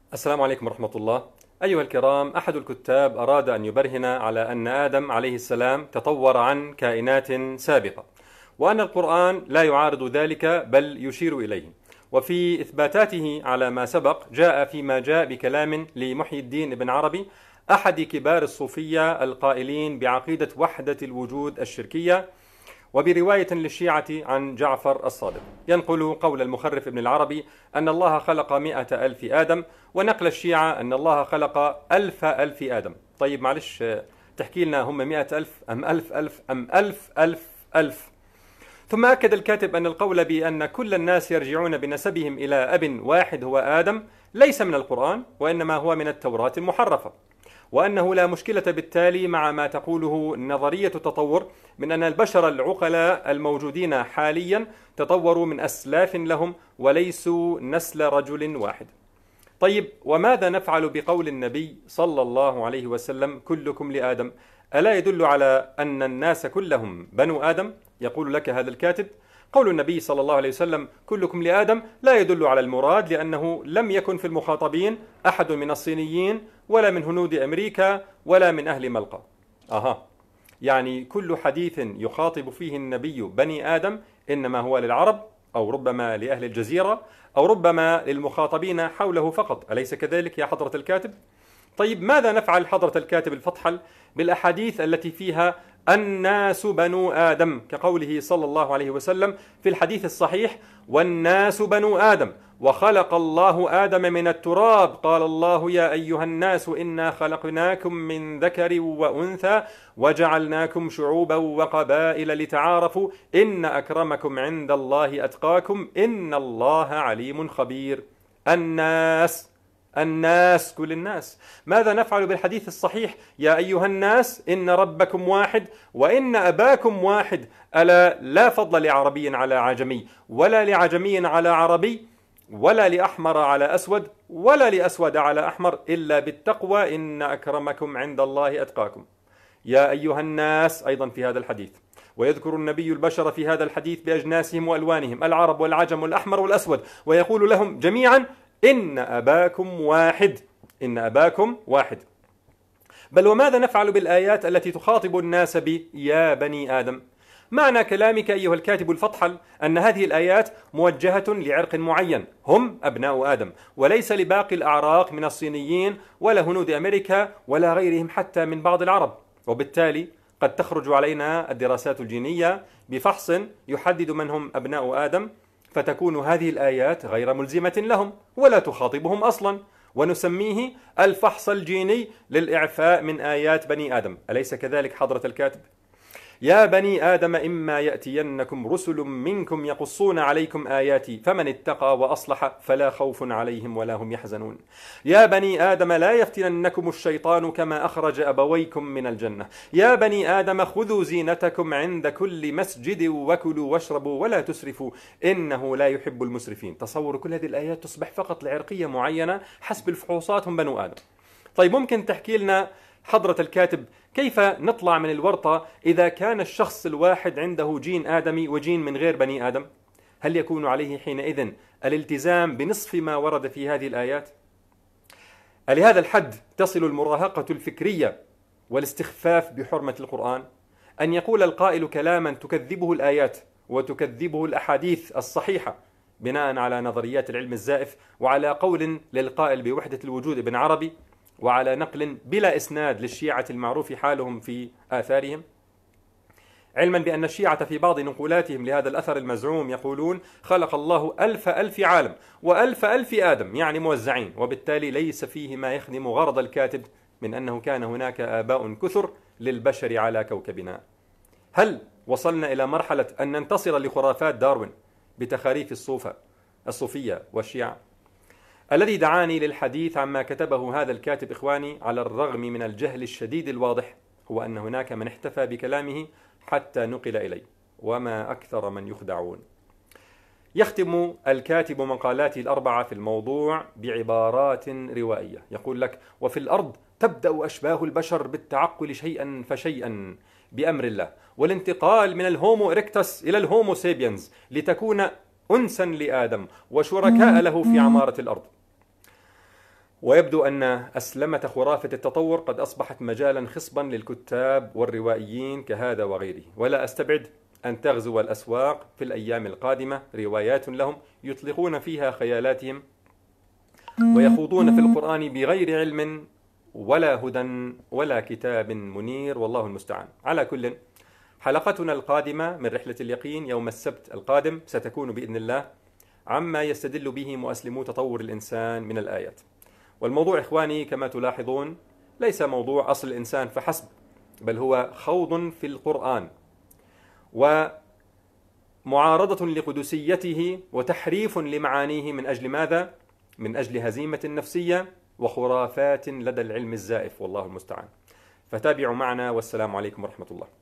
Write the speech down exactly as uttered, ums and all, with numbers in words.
السلام عليكم ورحمة الله. أيها الكرام، أحد الكتاب أراد أن يبرهن على أن آدم عليه السلام تطور عن كائنات سابقة، وأن القرآن لا يعارض ذلك بل يشير إليه. وفي إثباتاته على ما سبق جاء فيما جاء بكلام لمحي الدين ابن عربي، أحد كبار الصوفية القائلين بعقيدة وحدة الوجود الشركية، وبرواية للشيعة عن جعفر الصادق ينقل قول المخرف ابن العربي أن الله خلق مئة ألف آدم، ونقل الشيعة أن الله خلق ألف ألف آدم. طيب معلش، تحكي لنا هم مئة ألف أم ألف ألف أم ألف ألف ألف؟ ثم أكد الكاتب أن القول بأن كل الناس يرجعون بنسبهم إلى أب واحد هو آدم ليس من القرآن، وإنما هو من التوراة المحرفة، وأنه لا مشكلة بالتالي مع ما تقوله نظرية التطور من أن البشر العقلاء الموجودين حاليا تطوروا من أسلاف لهم وليسوا نسل رجل واحد. طيب، وماذا نفعل بقول النبي صلى الله عليه وسلم كلكم لآدم؟ ألا يدل على أن الناس كلهم بنو آدم؟ يقول لك هذا الكاتب: قول النبي صلى الله عليه وسلم كلكم لآدم لا يدل على المراد، لأنه لم يكن في المخاطبين أحد من الصينيين ولا من هنود أمريكا ولا من أهل ملقا. أها، يعني كل حديث يخاطب فيه النبي بني آدم إنما هو للعرب، أو ربما لأهل الجزيرة، أو ربما للمخاطبين حوله فقط. أليس كذلك يا حضرة الكاتب؟ طيب، ماذا نفعل حضرة الكاتب الفطحل بالأحاديث التي فيها الناس بنو آدم، كقوله صلى الله عليه وسلم في الحديث الصحيح: والناس بنو آدم وخلق الله آدم من التراب، قال الله يا أيها الناس إنا خلقناكم من ذكر وأنثى وجعلناكم شعوبا وقبائل لتعارفوا إن أكرمكم عند الله أتقاكم إن الله عليم خبير. الناس الناس كل الناس. ماذا نفعل بالحديث الصحيح: يا أيها الناس إن ربكم واحد وإن أباكم واحد، ألا لا فضل لعربي على عجمي، ولا لعجمي على عربي، ولا لأحمر على أسود، ولا لأسود على أحمر، إلا بالتقوى إن أكرمكم عند الله أتقاكم. يا أيها الناس أيضا في هذا الحديث. ويذكر النبي البشر في هذا الحديث بأجناسهم وألوانهم، العرب والعجم والأحمر والأسود، ويقول لهم جميعا: إن أباكم واحد، إن أباكم واحد. بل وماذا نفعل بالآيات التي تخاطب الناس ب يا بني آدم؟ معنى كلامك أيها الكاتب الفطحل أن هذه الآيات موجهة لعرق معين، هم أبناء آدم، وليس لباقي الأعراق من الصينيين ولا هنود أمريكا ولا غيرهم حتى من بعض العرب. وبالتالي قد تخرج علينا الدراسات الجينية بفحص يحدد من هم أبناء آدم، فتكون هذه الآيات غير ملزمة لهم ولا تخاطبهم أصلا، ونسميه الفحص الجيني للإعفاء من آيات بني آدم. أليس كذلك حضرة الكاتب؟ يا بني آدم إما يأتينكم رسل منكم يقصون عليكم آياتي فمن اتقى وأصلح فلا خوف عليهم ولا هم يحزنون. يا بني آدم لا يفتننكم الشيطان كما أخرج أبويكم من الجنة. يا بني آدم خذوا زينتكم عند كل مسجد وكلوا واشربوا ولا تسرفوا إنه لا يحب المسرفين. تصور كل هذه الآيات تصبح فقط لعرقية معينة حسب الفحوصات هم بنو آدم. طيب، ممكن تحكي لنا حضرة الكاتب كيف نطلع من الورطة إذا كان الشخص الواحد عنده جين آدمي وجين من غير بني آدم؟ هل يكون عليه حينئذ الالتزام بنصف ما ورد في هذه الآيات؟ ألهذا الحد تصل المراهقة الفكرية والاستخفاف بحرمة القرآن أن يقول القائل كلاما تكذبه الآيات وتكذبه الأحاديث الصحيحة بناء على نظريات العلم الزائف، وعلى قول للقائل بوحدة الوجود ابن عربي، وعلى نقل بلا إسناد للشيعة المعروف حالهم في آثارهم، علما بأن الشيعة في بعض نقولاتهم لهذا الأثر المزعوم يقولون خلق الله ألف ألف عالم وألف ألف آدم، يعني موزعين، وبالتالي ليس فيه ما يخدم غرض الكاتب من أنه كان هناك آباء كثر للبشر على كوكبنا. هل وصلنا إلى مرحلة أن ننتصر لخرافات داروين بتخاريف الصوفة الصوفية والشيعة؟ الذي دعاني للحديث عما كتبه هذا الكاتب إخواني على الرغم من الجهل الشديد الواضح هو أن هناك من احتفى بكلامه حتى نقل إليه، وما أكثر من يخدعون. يختم الكاتب مقالاته الأربعة في الموضوع بعبارات روائية، يقول لك: وفي الأرض تبدأ أشباه البشر بالتعقل شيئا فشيئا بأمر الله، والانتقال من الهومو إريكتس إلى الهومو سيبينز لتكون أنسا لآدم وشركاء له في عمارة الأرض. ويبدو أن أسلمة خرافة التطور قد أصبحت مجالا خصبا للكتاب والروائيين كهذا وغيره، ولا أستبعد أن تغزو الأسواق في الأيام القادمة روايات لهم يطلقون فيها خيالاتهم ويخوضون في القرآن بغير علم ولا هدى ولا كتاب منير، والله المستعان. على كل، حلقتنا القادمة من رحلة اليقين يوم السبت القادم ستكون بإذن الله عما يستدل به مؤسلمو تطور الإنسان من الآيات. والموضوع إخواني كما تلاحظون ليس موضوع أصل الإنسان فحسب، بل هو خوض في القرآن ومعارضة لقدسيته وتحريف لمعانيه. من أجل ماذا؟ من أجل هزيمة نفسية وخرافات لدى العلم الزائف، والله المستعان. فتابعوا معنا، والسلام عليكم ورحمة الله.